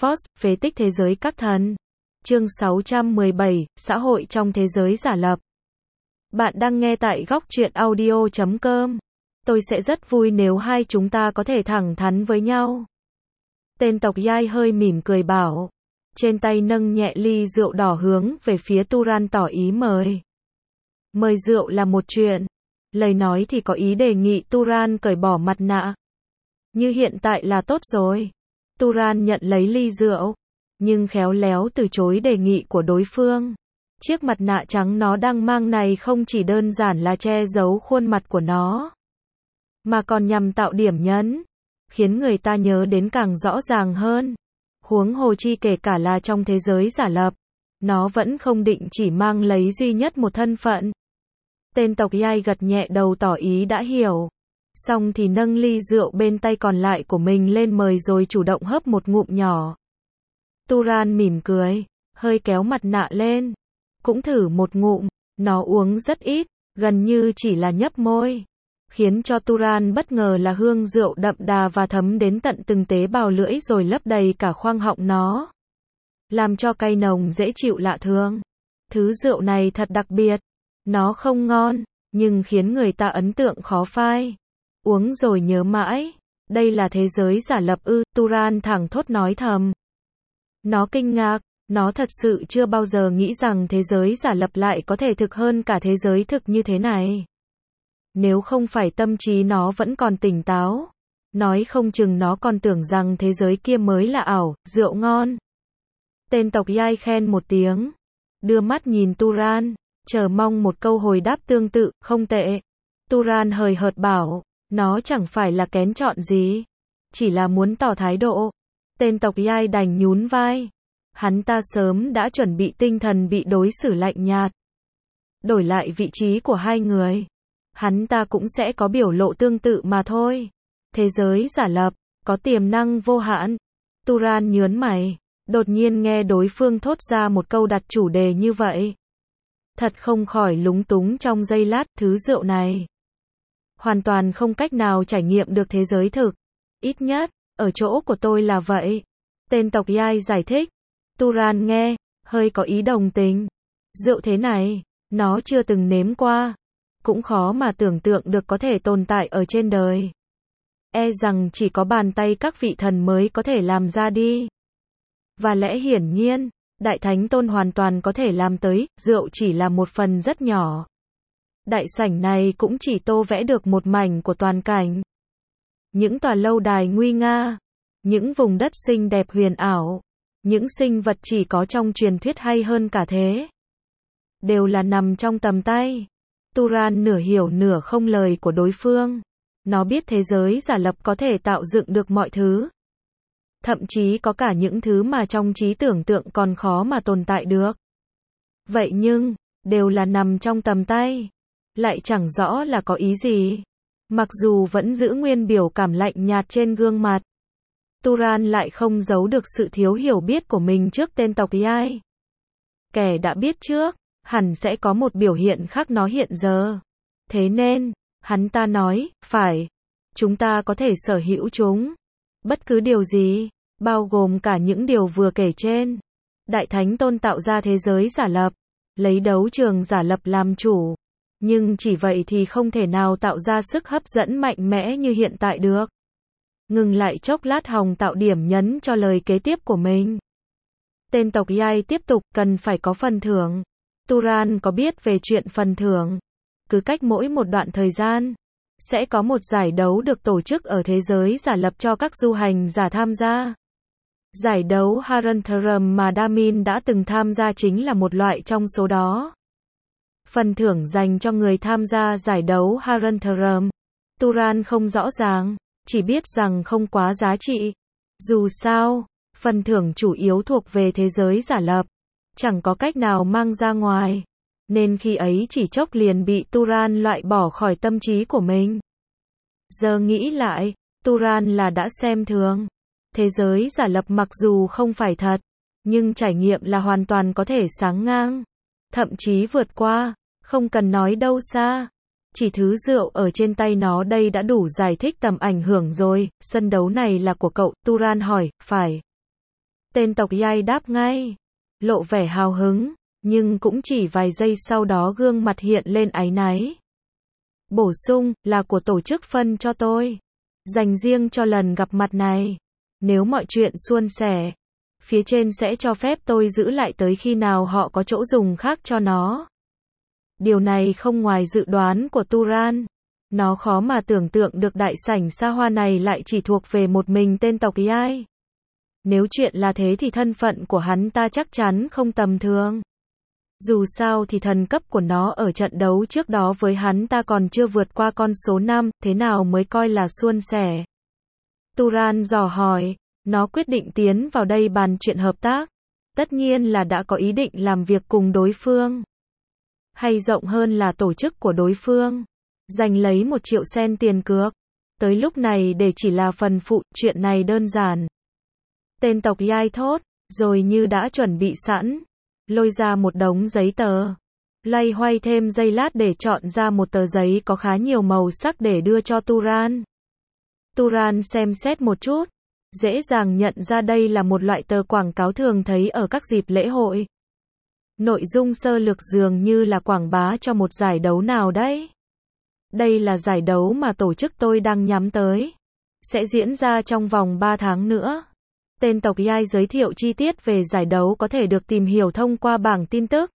Force, phế tích thế giới các thần. Chương 617, xã hội trong thế giới giả lập. Bạn đang nghe tại góc truyện audio.com. Tôi sẽ rất vui nếu hai chúng ta có thể thẳng thắn với nhau. Tên tộc Yai hơi mỉm cười bảo. Trên tay nâng nhẹ ly rượu đỏ hướng về phía Turan tỏ ý mời. Mời rượu là một chuyện. Lời nói thì có ý đề nghị Turan cởi bỏ mặt nạ. Như hiện tại là tốt rồi. Turan nhận lấy ly rượu, nhưng khéo léo từ chối đề nghị của đối phương. Chiếc mặt nạ trắng nó đang mang này không chỉ đơn giản là che giấu khuôn mặt của nó, mà còn nhằm tạo điểm nhấn, khiến người ta nhớ đến càng rõ ràng hơn. Huống hồ chi kể cả là trong thế giới giả lập, nó vẫn không định chỉ mang lấy duy nhất một thân phận. Tên tộc Yai gật nhẹ đầu tỏ ý đã hiểu. Xong thì nâng ly rượu bên tay còn lại của mình lên mời rồi chủ động hớp một ngụm nhỏ. Turan mỉm cười, hơi kéo mặt nạ lên. Cũng thử một ngụm, nó uống rất ít, gần như chỉ là nhấp môi. Khiến cho Turan bất ngờ là hương rượu đậm đà và thấm đến tận từng tế bào lưỡi rồi lấp đầy cả khoang họng nó. Làm cho cay nồng dễ chịu lạ thường. Thứ rượu này thật đặc biệt. Nó không ngon, nhưng khiến người ta ấn tượng khó phai. Uống rồi nhớ mãi. Đây là thế giới giả lập ư? Turan thẳng thốt nói thầm. Nó kinh ngạc, nó thật sự chưa bao giờ nghĩ rằng thế giới giả lập lại có thể thực hơn cả thế giới thực như thế này. Nếu không phải tâm trí nó vẫn còn tỉnh táo, nói không chừng nó còn tưởng rằng thế giới kia mới là ảo, rượu ngon. Tên tộc Yai khen một tiếng, đưa mắt nhìn Turan, chờ mong một câu hồi đáp tương tự, không tệ. Turan hời hợt bảo, nó chẳng phải là kén chọn gì, chỉ là muốn tỏ thái độ. Tên tộc Yai đành nhún vai. Hắn ta sớm đã chuẩn bị tinh thần bị đối xử lạnh nhạt. Đổi lại vị trí của hai người, hắn ta cũng sẽ có biểu lộ tương tự mà thôi. Thế giới giả lập, có tiềm năng vô hạn. Turan nhớn mày, đột nhiên nghe đối phương thốt ra một câu đặt chủ đề như vậy. Thật không khỏi lúng túng trong giây lát. Thứ rượu này hoàn toàn không cách nào trải nghiệm được thế giới thực. Ít nhất, ở chỗ của tôi là vậy. Tên tộc Yai giải thích. Turan nghe, hơi có ý đồng tình. Rượu thế này, nó chưa từng nếm qua. Cũng khó mà tưởng tượng được có thể tồn tại ở trên đời. E rằng chỉ có bàn tay các vị thần mới có thể làm ra đi. Và lẽ hiển nhiên, Đại Thánh Tôn hoàn toàn có thể làm tới, rượu chỉ là một phần rất nhỏ. Đại sảnh này cũng chỉ tô vẽ được một mảnh của toàn cảnh. Những tòa lâu đài nguy nga, những vùng đất xinh đẹp huyền ảo, những sinh vật chỉ có trong truyền thuyết hay hơn cả thế, đều là nằm trong tầm tay. Turan nửa hiểu nửa không lời của đối phương. Nó biết thế giới giả lập có thể tạo dựng được mọi thứ. Thậm chí có cả những thứ mà trong trí tưởng tượng còn khó mà tồn tại được. Vậy nhưng, đều là nằm trong tầm tay. Lại chẳng rõ là có ý gì. Mặc dù vẫn giữ nguyên biểu cảm lạnh nhạt trên gương mặt, Turan lại không giấu được sự thiếu hiểu biết của mình trước tên tộc Yai. Kẻ đã biết trước, hẳn sẽ có một biểu hiện khác nó hiện giờ. Thế nên, hắn ta nói, phải, chúng ta có thể sở hữu chúng. Bất cứ điều gì, bao gồm cả những điều vừa kể trên. Đại Thánh Tôn tạo ra thế giới giả lập, lấy đấu trường giả lập làm chủ. Nhưng chỉ vậy thì không thể nào tạo ra sức hấp dẫn mạnh mẽ như hiện tại được. Ngừng lại chốc lát Hồng tạo điểm nhấn cho lời kế tiếp của mình. Tên tộc Yai tiếp tục, cần phải có phần thưởng. Turan có biết về chuyện phần thưởng. Cứ cách mỗi một đoạn thời gian, sẽ có một giải đấu được tổ chức ở thế giới giả lập cho các du hành giả tham gia. Giải đấu Harantarum mà Damin đã từng tham gia chính là một loại trong số đó. Phần thưởng dành cho người tham gia giải đấu Harantarum, Turan không rõ ràng, chỉ biết rằng không quá giá trị. Dù sao, phần thưởng chủ yếu thuộc về thế giới giả lập, chẳng có cách nào mang ra ngoài, nên khi ấy chỉ chốc liền bị Turan loại bỏ khỏi tâm trí của mình. Giờ nghĩ lại, Turan là đã xem thường. Thế giới giả lập mặc dù không phải thật, nhưng trải nghiệm là hoàn toàn có thể sáng ngang, thậm chí vượt qua, không cần nói đâu xa. Chỉ thứ rượu ở trên tay nó đây đã đủ giải thích tầm ảnh hưởng rồi. Sân đấu này là của cậu, Turan hỏi, phải. Tên tộc Yai đáp ngay, lộ vẻ hào hứng, nhưng cũng chỉ vài giây sau đó gương mặt hiện lên áy náy. Bổ sung, là của tổ chức phân cho tôi. Dành riêng cho lần gặp mặt này. Nếu mọi chuyện suôn sẻ, phía trên sẽ cho phép tôi giữ lại tới khi nào họ có chỗ dùng khác cho nó. Điều này không ngoài dự đoán của Turan. Nó khó mà tưởng tượng được đại sảnh xa hoa này lại chỉ thuộc về một mình tên tộc Yai. Nếu chuyện là thế thì thân phận của hắn ta chắc chắn không tầm thường. Dù sao thì thần cấp của nó ở trận đấu trước đó với hắn ta còn chưa vượt qua con số 5, thế nào mới coi là suôn sẻ? Turan dò hỏi, nó quyết định tiến vào đây bàn chuyện hợp tác. Tất nhiên là đã có ý định làm việc cùng đối phương. Hay rộng hơn là tổ chức của đối phương. Giành lấy 1 triệu sen tiền cược. Tới lúc này để chỉ là phần phụ, chuyện này đơn giản. Tên tộc Yai thốt, rồi như đã chuẩn bị sẵn. Lôi ra một đống giấy tờ. Loay hoay thêm giây lát để chọn ra một tờ giấy có khá nhiều màu sắc để đưa cho Turan. Turan xem xét một chút. Dễ dàng nhận ra đây là một loại tờ quảng cáo thường thấy ở các dịp lễ hội. Nội dung sơ lược dường như là quảng bá cho một giải đấu nào đấy. Đây là giải đấu mà tổ chức tôi đang nhắm tới. Sẽ diễn ra trong vòng 3 tháng nữa. Tên tộc Yai giới thiệu chi tiết về giải đấu có thể được tìm hiểu thông qua bảng tin tức.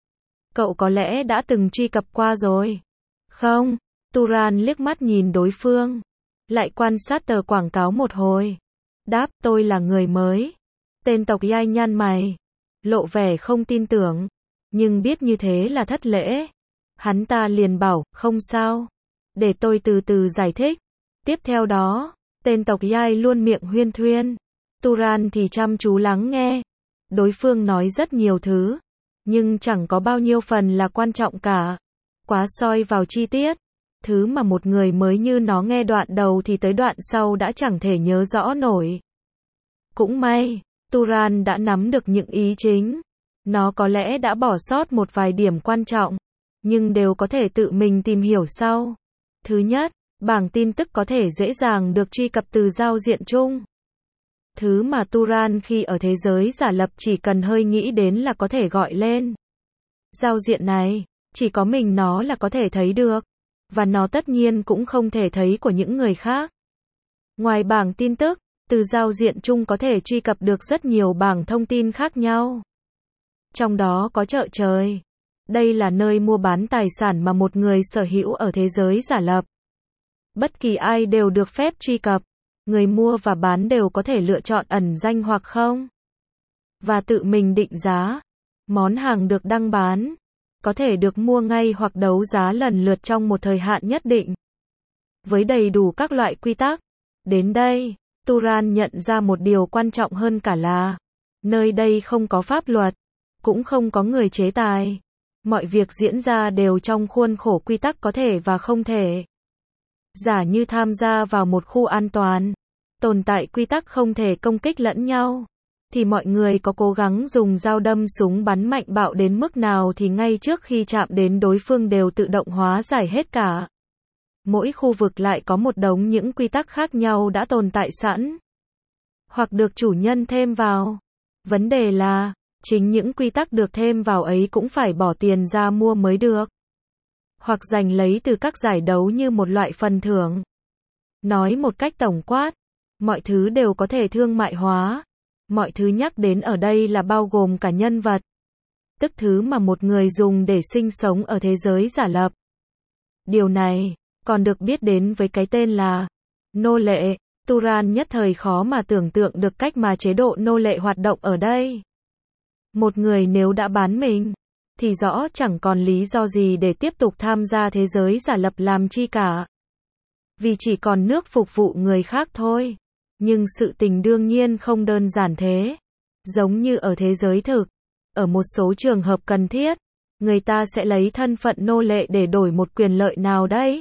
Cậu có lẽ đã từng truy cập qua rồi. Không, Turan liếc mắt nhìn đối phương. Lại quan sát tờ quảng cáo một hồi. Đáp, tôi là người mới. Tên tộc Yai nhăn mày. Lộ vẻ không tin tưởng. Nhưng biết như thế là thất lễ. Hắn ta liền bảo, không sao. Để tôi từ từ giải thích. Tiếp theo đó, tên tộc Yai luôn miệng huyên thuyên. Turan thì chăm chú lắng nghe. Đối phương nói rất nhiều thứ. Nhưng chẳng có bao nhiêu phần là quan trọng cả. Quá soi vào chi tiết. Thứ mà một người mới như nó nghe đoạn đầu thì tới đoạn sau đã chẳng thể nhớ rõ nổi. Cũng may, Turan đã nắm được những ý chính. Nó có lẽ đã bỏ sót một vài điểm quan trọng. Nhưng đều có thể tự mình tìm hiểu sau. Thứ nhất, bảng tin tức có thể dễ dàng được truy cập từ giao diện chung. Thứ mà Turan khi ở thế giới giả lập chỉ cần hơi nghĩ đến là có thể gọi lên. Giao diện này, chỉ có mình nó là có thể thấy được. Và nó tất nhiên cũng không thể thấy của những người khác. Ngoài bảng tin tức, từ giao diện chung có thể truy cập được rất nhiều bảng thông tin khác nhau. Trong đó có chợ trời. Đây là nơi mua bán tài sản mà một người sở hữu ở thế giới giả lập. Bất kỳ ai đều được phép truy cập. Người mua và bán đều có thể lựa chọn ẩn danh hoặc không. Và tự mình định giá. Món hàng được đăng bán. Có thể được mua ngay hoặc đấu giá lần lượt trong một thời hạn nhất định. Với đầy đủ các loại quy tắc. Đến đây, Turan nhận ra một điều quan trọng hơn cả là nơi đây không có pháp luật. Cũng không có người chế tài. Mọi việc diễn ra đều trong khuôn khổ quy tắc có thể và không thể. Giả như tham gia vào một khu an toàn, tồn tại quy tắc không thể công kích lẫn nhau, thì mọi người có cố gắng dùng dao đâm súng bắn mạnh bạo đến mức nào thì ngay trước khi chạm đến đối phương đều tự động hóa giải hết cả. Mỗi khu vực lại có một đống những quy tắc khác nhau đã tồn tại sẵn, hoặc được chủ nhân thêm vào. Vấn đề là, chính những quy tắc được thêm vào ấy cũng phải bỏ tiền ra mua mới được. Hoặc giành lấy từ các giải đấu như một loại phần thưởng. Nói một cách tổng quát, mọi thứ đều có thể thương mại hóa. Mọi thứ nhắc đến ở đây là bao gồm cả nhân vật. Tức thứ mà một người dùng để sinh sống ở thế giới giả lập. Điều này, còn được biết đến với cái tên là nô lệ. Turan nhất thời khó mà tưởng tượng được cách mà chế độ nô lệ hoạt động ở đây. Một người nếu đã bán mình, thì rõ chẳng còn lý do gì để tiếp tục tham gia thế giới giả lập làm chi cả. Vì chỉ còn nước phục vụ người khác thôi. Nhưng sự tình đương nhiên không đơn giản thế. Giống như ở thế giới thực, ở một số trường hợp cần thiết, người ta sẽ lấy thân phận nô lệ để đổi một quyền lợi nào đấy.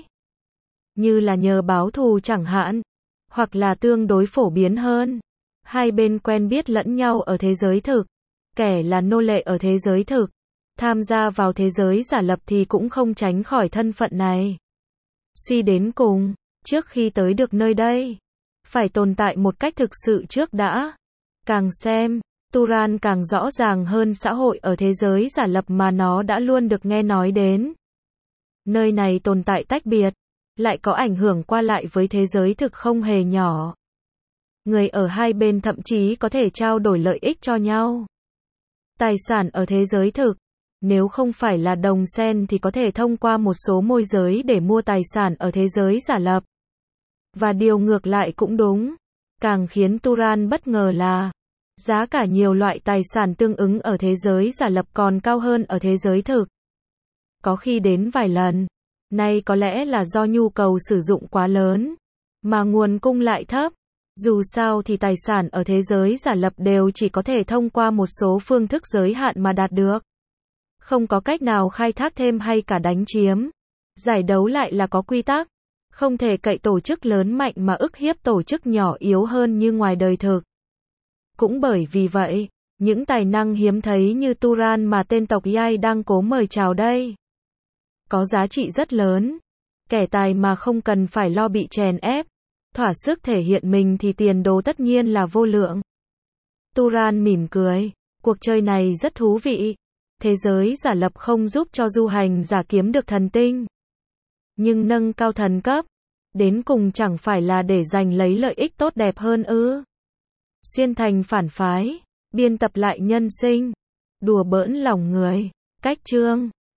Như là nhờ báo thù chẳng hạn, hoặc là tương đối phổ biến hơn. Hai bên quen biết lẫn nhau ở thế giới thực. Kẻ là nô lệ ở thế giới thực, tham gia vào thế giới giả lập thì cũng không tránh khỏi thân phận này. Suy đến cùng, trước khi tới được nơi đây, phải tồn tại một cách thực sự trước đã. Càng xem, Turan càng rõ ràng hơn xã hội ở thế giới giả lập mà nó đã luôn được nghe nói đến. Nơi này tồn tại tách biệt, lại có ảnh hưởng qua lại với thế giới thực không hề nhỏ. Người ở hai bên thậm chí có thể trao đổi lợi ích cho nhau. Tài sản ở thế giới thực, nếu không phải là đồng sen thì có thể thông qua một số môi giới để mua tài sản ở thế giới giả lập. Và điều ngược lại cũng đúng. Càng khiến Turan bất ngờ là giá cả nhiều loại tài sản tương ứng ở thế giới giả lập còn cao hơn ở thế giới thực. Có khi đến vài lần. Nay có lẽ là do nhu cầu sử dụng quá lớn, mà nguồn cung lại thấp. Dù sao thì tài sản ở thế giới giả lập đều chỉ có thể thông qua một số phương thức giới hạn mà đạt được. Không có cách nào khai thác thêm hay cả đánh chiếm. Giải đấu lại là có quy tắc. Không thể cậy tổ chức lớn mạnh mà ức hiếp tổ chức nhỏ yếu hơn như ngoài đời thực. Cũng bởi vì vậy, những tài năng hiếm thấy như Turan mà tên tộc Yai đang cố mời chào đây, có giá trị rất lớn. Kẻ tài mà không cần phải lo bị chèn ép, thỏa sức thể hiện mình thì tiền đồ tất nhiên là vô lượng. Turan mỉm cười, cuộc chơi này rất thú vị. Thế giới giả lập không giúp cho du hành giả kiếm được thần tinh, nhưng nâng cao thần cấp, đến cùng chẳng phải là để giành lấy lợi ích tốt đẹp hơn ư? Xuyên thành phản phái, biên tập lại nhân sinh, đùa bỡn lòng người. Cách chương